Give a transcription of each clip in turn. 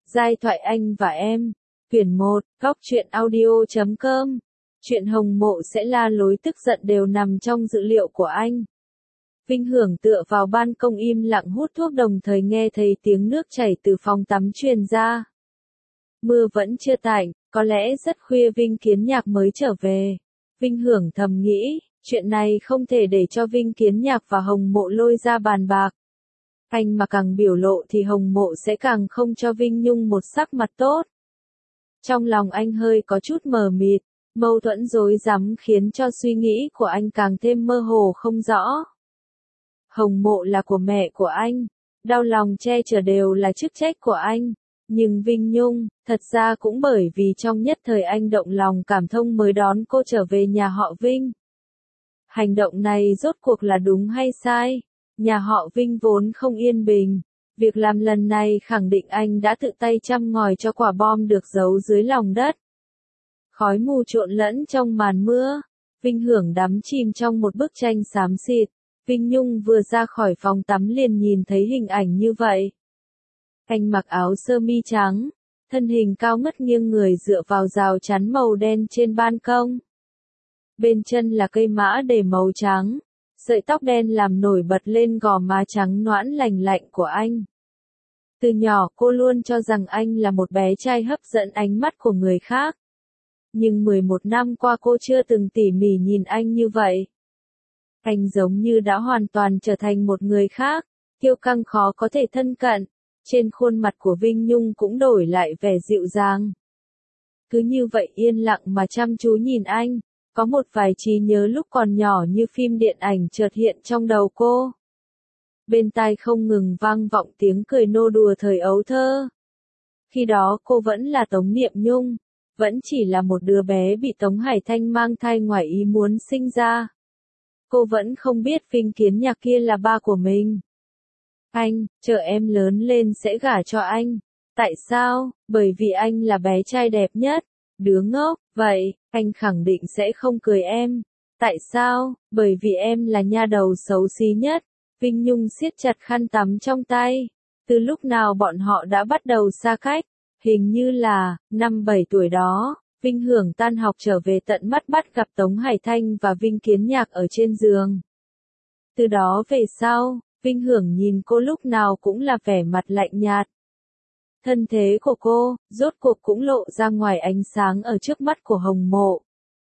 Giai thoại anh và em. Quyển 1, Góc truyện audio.com. Chuyện Hồng Mộ sẽ la lối tức giận đều nằm trong dự liệu của anh. Vinh Hưởng tựa vào ban công im lặng hút thuốc đồng thời nghe thấy tiếng nước chảy từ phòng tắm truyền ra. Mưa vẫn chưa tạnh, có lẽ rất khuya Vinh Kiến Nhạc mới trở về. Vinh Hưởng thầm nghĩ, chuyện này không thể để cho Vinh Kiến Nhạc và Hồng Mộ lôi ra bàn bạc. Anh mà càng biểu lộ thì Hồng Mộ sẽ càng không cho Vinh Nhung một sắc mặt tốt. Trong lòng anh hơi có chút mờ mịt, mâu thuẫn rối rắm khiến cho suy nghĩ của anh càng thêm mơ hồ không rõ. Hồng Mộ là của mẹ của anh, đau lòng che chở đều là chức trách của anh. Nhưng Vinh Nhung, thật ra cũng bởi vì trong nhất thời anh động lòng cảm thông mới đón cô trở về nhà họ Vinh. Hành động này rốt cuộc là đúng hay sai? Nhà họ Vinh vốn không yên bình. Việc làm lần này khẳng định anh đã tự tay châm ngòi cho quả bom được giấu dưới lòng đất. Khói mù trộn lẫn trong màn mưa. Vinh Hưởng đắm chìm trong một bức tranh xám xịt. Vinh Nhung vừa ra khỏi phòng tắm liền nhìn thấy hình ảnh như vậy. Anh mặc áo sơ mi trắng, thân hình cao ngất nghiêng người dựa vào rào chắn màu đen trên ban công. Bên chân là cây mã để màu trắng, sợi tóc đen làm nổi bật lên gò má trắng nõn lành lạnh của anh. Từ nhỏ cô luôn cho rằng anh là một bé trai hấp dẫn ánh mắt của người khác. Nhưng 11 năm qua cô chưa từng tỉ mỉ nhìn anh như vậy. Anh giống như đã hoàn toàn trở thành một người khác, kiêu căng khó có thể thân cận. Trên khuôn mặt của Vinh Nhung cũng đổi lại vẻ dịu dàng. Cứ như vậy yên lặng mà chăm chú nhìn anh, có một vài trí nhớ lúc còn nhỏ như phim điện ảnh chợt hiện trong đầu cô. Bên tai không ngừng vang vọng tiếng cười nô đùa thời ấu thơ. Khi đó cô vẫn là Tống Niệm Nhung, vẫn chỉ là một đứa bé bị Tống Hải Thanh mang thai ngoài ý muốn sinh ra. Cô vẫn không biết Vinh Kiến Nhạc kia là ba của mình. Anh, chờ em lớn lên sẽ gả cho anh. Tại sao? Bởi vì anh là bé trai đẹp nhất. Đứa ngốc, vậy, anh khẳng định sẽ không cười em. Tại sao? Bởi vì em là nha đầu xấu xí nhất. Vinh Nhung siết chặt khăn tắm trong tay. Từ lúc nào bọn họ đã bắt đầu xa cách? Hình như là, năm 7 tuổi đó, Vinh Hưởng tan học trở về tận mắt bắt gặp Tống Hải Thanh và Vinh Kiến Nhạc ở trên giường. Từ đó về sau, Vinh Hưởng nhìn cô lúc nào cũng là vẻ mặt lạnh nhạt. Thân thế của cô, rốt cuộc cũng lộ ra ngoài ánh sáng ở trước mắt của Hồng Mộ.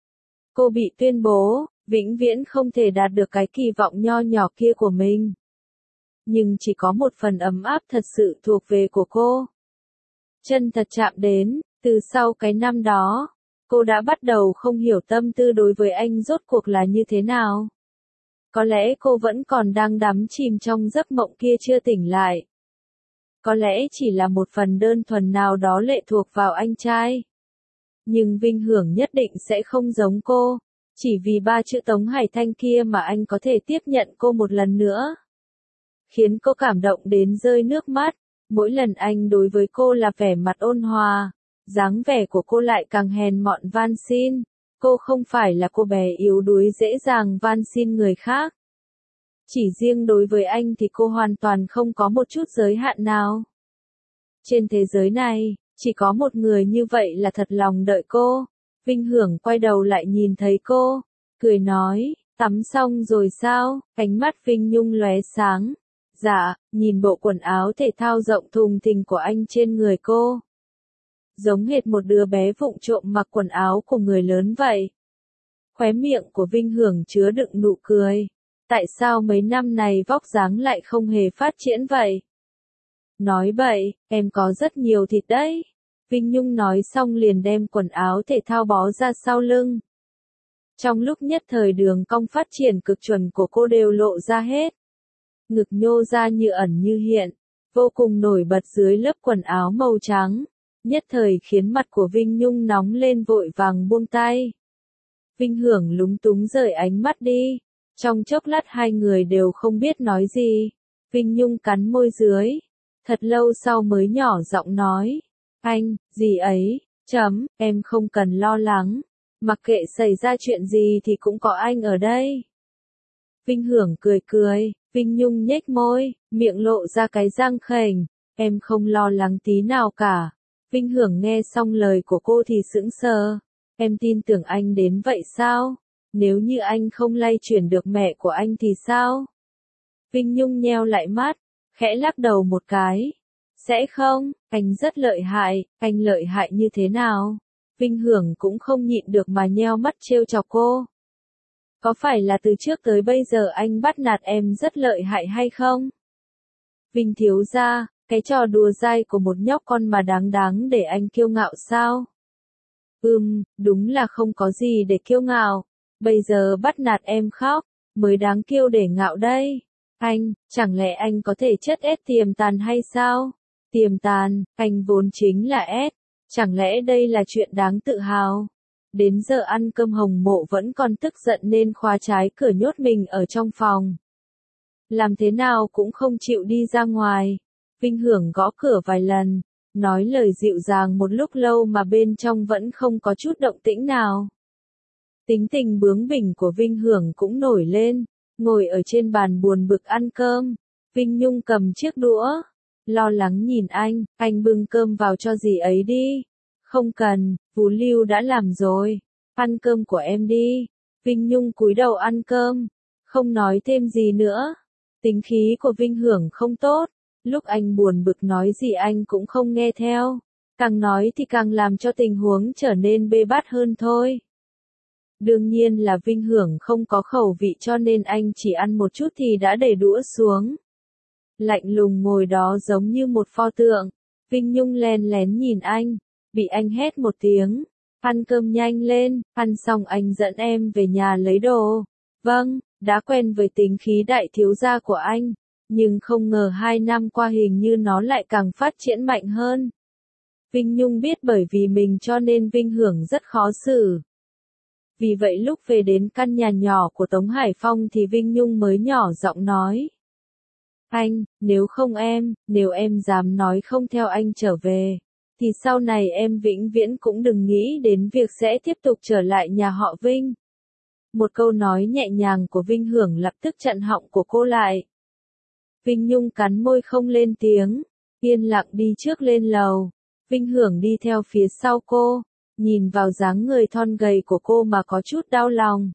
Cô bị tuyên bố, vĩnh viễn không thể đạt được cái kỳ vọng nho nhỏ kia của mình. Nhưng chỉ có một phần ấm áp thật sự thuộc về của cô. Chân thật chạm đến, từ sau cái năm đó, cô đã bắt đầu không hiểu tâm tư đối với anh rốt cuộc là như thế nào. Có lẽ cô vẫn còn đang đắm chìm trong giấc mộng kia chưa tỉnh lại. Có lẽ chỉ là một phần đơn thuần nào đó lệ thuộc vào anh trai. Nhưng Vinh Hưởng nhất định sẽ không giống cô. Chỉ vì 3 chữ Tống Hải Thanh kia mà anh có thể tiếp nhận cô một lần nữa. Khiến cô cảm động đến rơi nước mắt. Mỗi lần anh đối với cô là vẻ mặt ôn hòa. Dáng vẻ của cô lại càng hèn mọn van xin. Cô không phải là cô bé yếu đuối dễ dàng van xin người khác. Chỉ riêng đối với anh thì cô hoàn toàn không có một chút giới hạn nào. Trên thế giới này, chỉ có một người như vậy là thật lòng đợi cô. Vinh Hưởng quay đầu lại nhìn thấy cô, cười nói, tắm xong rồi sao? Ánh mắt Vinh Nhung lóe sáng. Dạ, nhìn bộ quần áo thể thao rộng thùng thình của anh trên người cô. Giống hệt một đứa bé vụng trộm mặc quần áo của người lớn vậy. Khóe miệng của Vinh Hưởng chứa đựng nụ cười. Tại sao mấy năm này vóc dáng lại không hề phát triển vậy? Nói bậy, em có rất nhiều thịt đấy. Vinh Nhung nói xong liền đem quần áo thể thao bó ra sau lưng. Trong lúc nhất thời đường cong phát triển cực chuẩn của cô đều lộ ra hết. Ngực nhô ra như ẩn như hiện, vô cùng nổi bật dưới lớp quần áo màu trắng. Nhất thời khiến mặt của Vinh Nhung nóng lên vội vàng buông tay. Vinh Hưởng lúng túng rời ánh mắt đi. Trong chốc lát hai người đều không biết nói gì. Vinh Nhung cắn môi dưới. Thật lâu sau mới nhỏ giọng nói. Anh, gì ấy, em không cần lo lắng. Mặc kệ xảy ra chuyện gì thì cũng có anh ở đây. Vinh Hưởng cười cười, Vinh Nhung nhếch môi, miệng lộ ra cái răng khểnh. Em không lo lắng tí nào cả. Vinh Hưởng nghe xong lời của cô thì sững sờ. Em tin tưởng anh đến vậy sao? Nếu như anh không lay chuyển được mẹ của anh thì sao? Vinh Nhung nheo lại mắt, khẽ lắc đầu một cái. Sẽ không, anh rất lợi hại, anh lợi hại như thế nào? Vinh Hưởng cũng không nhịn được mà nheo mắt trêu chọc cô. Có phải là từ trước tới bây giờ anh bắt nạt em rất lợi hại hay không? Vinh thiếu gia, cái trò đùa dai của một nhóc con mà đáng để anh kiêu ngạo sao? Đúng là không có gì để kiêu ngạo. Bây giờ bắt nạt em khóc, mới đáng kiêu để ngạo đây. Anh, chẳng lẽ anh có thể chất ép tiềm tàn hay sao? Tiềm tàn, anh vốn chính là ép. Chẳng lẽ đây là chuyện đáng tự hào? Đến giờ ăn cơm Hồng Mộ vẫn còn tức giận nên khóa trái cửa nhốt mình ở trong phòng. Làm thế nào cũng không chịu đi ra ngoài. Vinh Hưởng gõ cửa vài lần, nói lời dịu dàng một lúc lâu mà bên trong vẫn không có chút động tĩnh nào. Tính tình bướng bỉnh của Vinh Hưởng cũng nổi lên, ngồi ở trên bàn buồn bực ăn cơm. Vinh Nhung cầm chiếc đũa, lo lắng nhìn anh bưng cơm vào cho dì ấy đi. Không cần, Vũ Lưu đã làm rồi, ăn cơm của em đi. Vinh Nhung cúi đầu ăn cơm, không nói thêm gì nữa. Tính khí của Vinh Hưởng không tốt, lúc anh buồn bực nói gì anh cũng không nghe theo. Càng nói thì càng làm cho tình huống trở nên bê bết hơn thôi. Đương nhiên là Vinh Hưởng không có khẩu vị cho nên anh chỉ ăn một chút thì đã để đũa xuống. Lạnh lùng ngồi đó giống như một pho tượng. Vinh Nhung len lén nhìn anh, bị anh hét một tiếng. Ăn cơm nhanh lên, ăn xong anh dẫn em về nhà lấy đồ. Vâng, đã quen với tính khí đại thiếu gia của anh, nhưng không ngờ 2 năm qua hình như nó lại càng phát triển mạnh hơn. Vinh Nhung biết bởi vì mình cho nên Vinh Hưởng rất khó xử. Vì vậy lúc về đến căn nhà nhỏ của Tống Hải Phong thì Vinh Nhung mới nhỏ giọng nói. Anh, nếu em dám nói không theo anh trở về, thì sau này em vĩnh viễn cũng đừng nghĩ đến việc sẽ tiếp tục trở lại nhà họ Vinh. Một câu nói nhẹ nhàng của Vinh Hưởng lập tức chặn họng của cô lại. Vinh Nhung cắn môi không lên tiếng, yên lặng đi trước lên lầu. Vinh Hưởng đi theo phía sau cô, nhìn vào dáng người thon gầy của cô mà có chút đau lòng.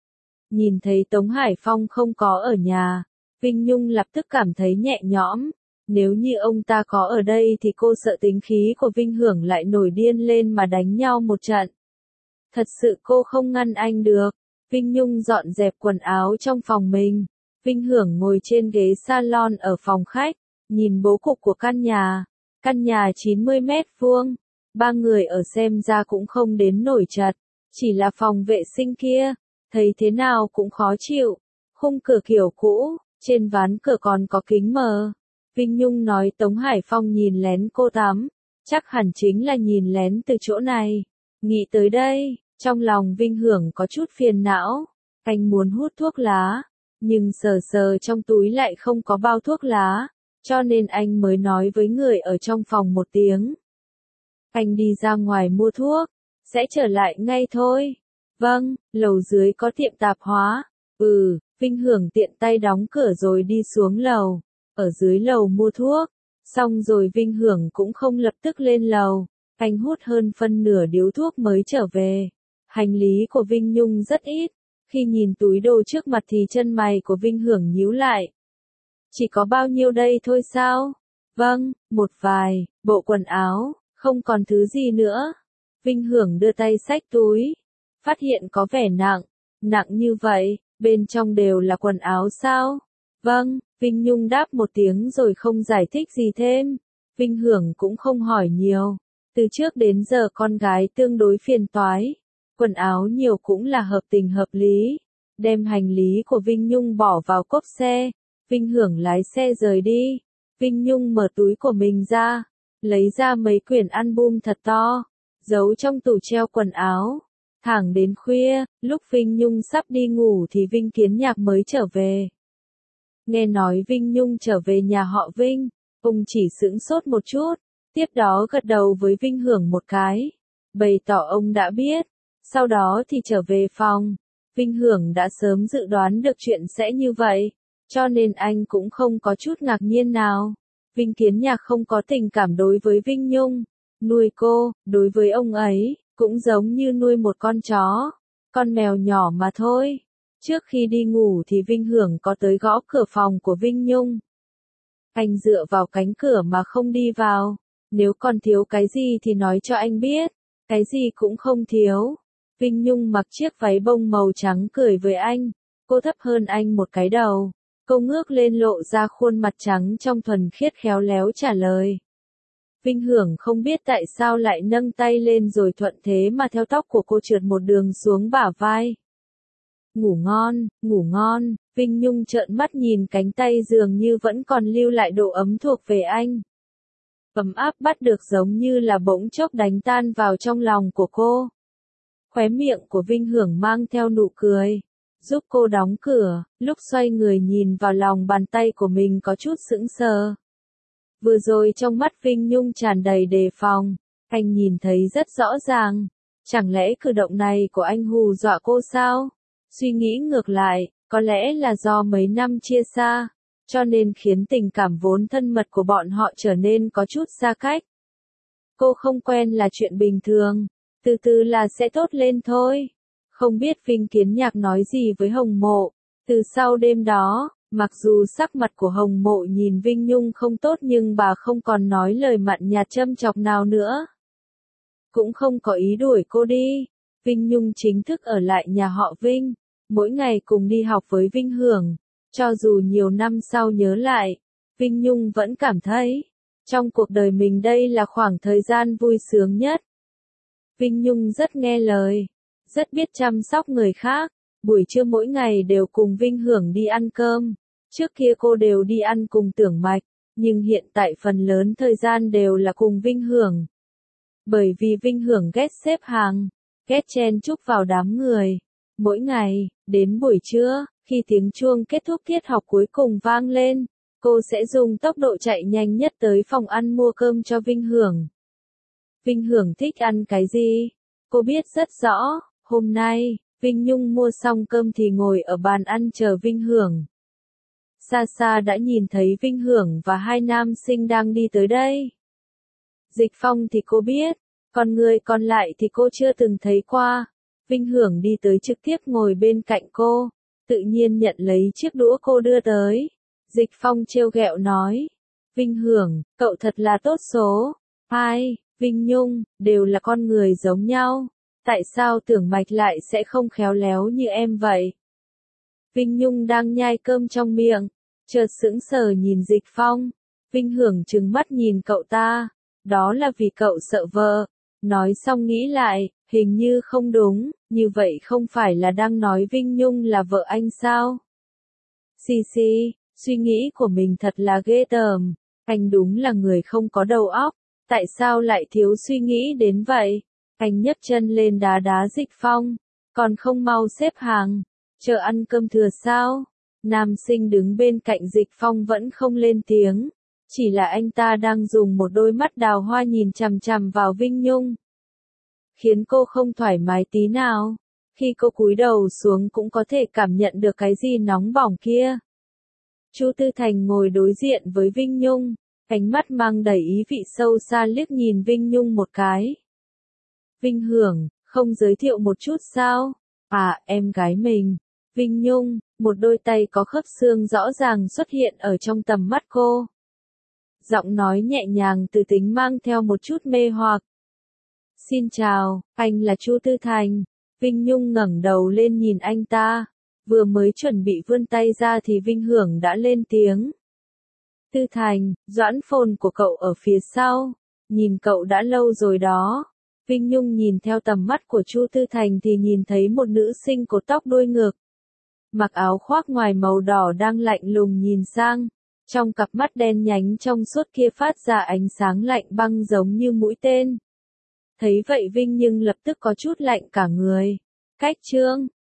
Nhìn thấy Tống Hải Phong không có ở nhà, Vinh Nhung lập tức cảm thấy nhẹ nhõm. Nếu như ông ta có ở đây thì cô sợ tính khí của Vinh Hưởng lại nổi điên lên mà đánh nhau một trận. Thật sự cô không ngăn anh được. Vinh Nhung dọn dẹp quần áo trong phòng mình. Vinh Hưởng ngồi trên ghế salon ở phòng khách, nhìn bố cục của căn nhà. Căn nhà 90 mét vuông, 3 người ở xem ra cũng không đến nổi chật, chỉ là phòng vệ sinh kia, thấy thế nào cũng khó chịu. Khung cửa kiểu cũ, trên ván cửa còn có kính mờ. Vinh Nhung nói Tống Hải Phong nhìn lén cô tắm, chắc hẳn chính là nhìn lén từ chỗ này. Nghĩ tới đây, trong lòng Vinh Hưởng có chút phiền não. Anh muốn hút thuốc lá, nhưng sờ sờ trong túi lại không có bao thuốc lá, cho nên anh mới nói với người ở trong phòng một tiếng. Anh đi ra ngoài mua thuốc, sẽ trở lại ngay thôi. Vâng, lầu dưới có tiệm tạp hóa. Vinh Hưởng tiện tay đóng cửa rồi đi xuống lầu. Ở dưới lầu mua thuốc, xong rồi Vinh Hưởng cũng không lập tức lên lầu. Anh hút hơn phân nửa điếu thuốc mới trở về. Hành lý của Vinh Nhung rất ít. Khi nhìn túi đồ trước mặt thì chân mày của Vinh Hưởng nhíu lại. Chỉ có bao nhiêu đây thôi sao? Vâng, một vài bộ quần áo, không còn thứ gì nữa. Vinh Hưởng đưa tay xách túi, phát hiện có vẻ nặng như vậy, bên trong đều là quần áo sao? Vâng, Vinh Nhung đáp một tiếng rồi không giải thích gì thêm. Vinh Hưởng cũng không hỏi nhiều. Từ trước đến giờ con gái tương đối phiền toái. Quần áo nhiều cũng là hợp tình hợp lý. Đem hành lý của Vinh Nhung bỏ vào cốp xe. Vinh Hưởng lái xe rời đi. Vinh Nhung mở túi của mình ra, lấy ra mấy quyển album thật to, giấu trong tủ treo quần áo. Thẳng đến khuya, lúc Vinh Nhung sắp đi ngủ thì Vinh Kiến Nhạc mới trở về. Nghe nói Vinh Nhung trở về nhà họ Vinh, ông chỉ sững sốt một chút, tiếp đó gật đầu với Vinh Hưởng một cái, bày tỏ ông đã biết. Sau đó thì trở về phòng. Vinh Hưởng đã sớm dự đoán được chuyện sẽ như vậy, cho nên anh cũng không có chút ngạc nhiên nào. Vinh Kiến Nhạc không có tình cảm đối với Vinh Nhung, Nuôi cô, đối với ông ấy, cũng giống như nuôi một con chó, con mèo nhỏ mà thôi. Trước khi đi ngủ thì Vinh Hưởng có tới gõ cửa phòng của Vinh Nhung. Anh dựa vào cánh cửa mà không đi vào. Nếu còn thiếu cái gì thì nói cho anh biết. Cái gì cũng không thiếu. Vinh Nhung mặc chiếc váy bông màu trắng cười với anh. Cô thấp hơn anh một cái đầu. Cô ngước lên lộ ra khuôn mặt trắng trong thuần khiết khéo léo trả lời. Vinh Hưởng không biết tại sao lại nâng tay lên rồi thuận thế mà theo tóc của cô trượt một đường xuống bả vai. Ngủ ngon, Vinh Nhung trợn mắt nhìn cánh tay dường như vẫn còn lưu lại độ ấm thuộc về anh. Ấm áp bắt được giống như là bỗng chốc đánh tan vào trong lòng của cô. Khóe miệng của Vinh Hưởng mang theo nụ cười, giúp cô đóng cửa, lúc xoay người nhìn vào lòng bàn tay của mình có chút sững sờ. Vừa rồi trong mắt Vinh Nhung tràn đầy đề phòng, anh nhìn thấy rất rõ ràng. Chẳng lẽ cử động này của anh hù dọa cô sao? Suy nghĩ ngược lại, có lẽ là do mấy năm chia xa, cho nên khiến tình cảm vốn thân mật của bọn họ trở nên có chút xa cách. Cô không quen là chuyện bình thường, từ từ là sẽ tốt lên thôi. Không biết Vinh Kiến Nhạc nói gì với Hồng Mộ. Từ sau đêm đó, mặc dù sắc mặt của Hồng Mộ nhìn Vinh Nhung không tốt nhưng bà không còn nói lời mặn nhạt châm chọc nào nữa. Cũng không có ý đuổi cô đi. Vinh Nhung chính thức ở lại nhà họ Vinh, mỗi ngày cùng đi học với Vinh Hưởng. Cho dù nhiều năm sau nhớ lại, Vinh Nhung vẫn cảm thấy, trong cuộc đời mình đây là khoảng thời gian vui sướng nhất. Vinh Nhung rất nghe lời, rất biết chăm sóc người khác, buổi trưa mỗi ngày đều cùng Vinh Hưởng đi ăn cơm. Trước kia cô đều đi ăn cùng Tưởng Mạch, nhưng hiện tại phần lớn thời gian đều là cùng Vinh Hưởng. Bởi vì Vinh Hưởng ghét xếp hàng, ghét chen chúc vào đám người. Mỗi ngày, đến buổi trưa, khi tiếng chuông kết thúc tiết học cuối cùng vang lên, cô sẽ dùng tốc độ chạy nhanh nhất tới phòng ăn mua cơm cho Vinh Hưởng. Vinh Hưởng thích ăn cái gì? Cô biết rất rõ, hôm nay, Vinh Nhung mua xong cơm thì ngồi ở bàn ăn chờ Vinh Hưởng. Xa xa đã nhìn thấy Vinh Hưởng và hai nam sinh đang đi tới đây. Dịch Phong thì cô biết, còn người còn lại thì cô chưa từng thấy qua. Vinh Hưởng đi tới trực tiếp ngồi bên cạnh cô, tự nhiên nhận lấy chiếc đũa cô đưa tới. Dịch Phong trêu ghẹo nói, Vinh Hưởng, cậu thật là tốt số. Hai, Vinh Nhung, đều là con người giống nhau. Tại sao Tưởng Mạch lại sẽ không khéo léo như em vậy? Vinh Nhung đang nhai cơm trong miệng, chợt sững sờ nhìn Dịch Phong. Vinh Hưởng trừng mắt nhìn cậu ta, đó là vì cậu sợ vợ. Nói xong nghĩ lại, hình như không đúng, như vậy không phải là đang nói Vinh Nhung là vợ anh sao? Xì xì, suy nghĩ của mình thật là ghê tởm, anh đúng là người không có đầu óc, tại sao lại thiếu suy nghĩ đến vậy? Anh nhấc chân lên đá đá Dịch Phong, còn không mau xếp hàng, chờ ăn cơm thừa sao? Nam sinh đứng bên cạnh Dịch Phong vẫn không lên tiếng, chỉ là anh ta đang dùng một đôi mắt đào hoa nhìn chằm chằm vào Vinh Nhung, khiến cô không thoải mái tí nào. Khi cô cúi đầu xuống cũng có thể cảm nhận được cái gì nóng bỏng kia. Chu Tư Thành ngồi đối diện với Vinh Nhung, ánh mắt mang đầy ý vị sâu xa liếc nhìn Vinh Nhung một cái. Vinh Hưởng, không giới thiệu một chút sao? À, em gái mình. Vinh Nhung, một đôi tay có khớp xương rõ ràng xuất hiện ở trong tầm mắt cô. Giọng nói nhẹ nhàng từ tính mang theo một chút mê hoặc. Xin chào, anh là Chu Tư Thành. Vinh Nhung ngẩng đầu lên nhìn anh ta. Vừa mới chuẩn bị vươn tay ra thì Vinh Hưởng đã lên tiếng. Tư Thành, Doãn Phồn của cậu ở phía sau. Nhìn cậu đã lâu rồi đó. Vinh Nhung nhìn theo tầm mắt của Chu Tư Thành thì nhìn thấy một nữ sinh cột tóc đuôi ngược, mặc áo khoác ngoài màu đỏ đang lạnh lùng nhìn sang. Trong cặp mắt đen nhánh trong suốt kia phát ra ánh sáng lạnh băng giống như mũi tên. Thấy vậy Vinh nhưng lập tức có chút lạnh cả người. Cách trương,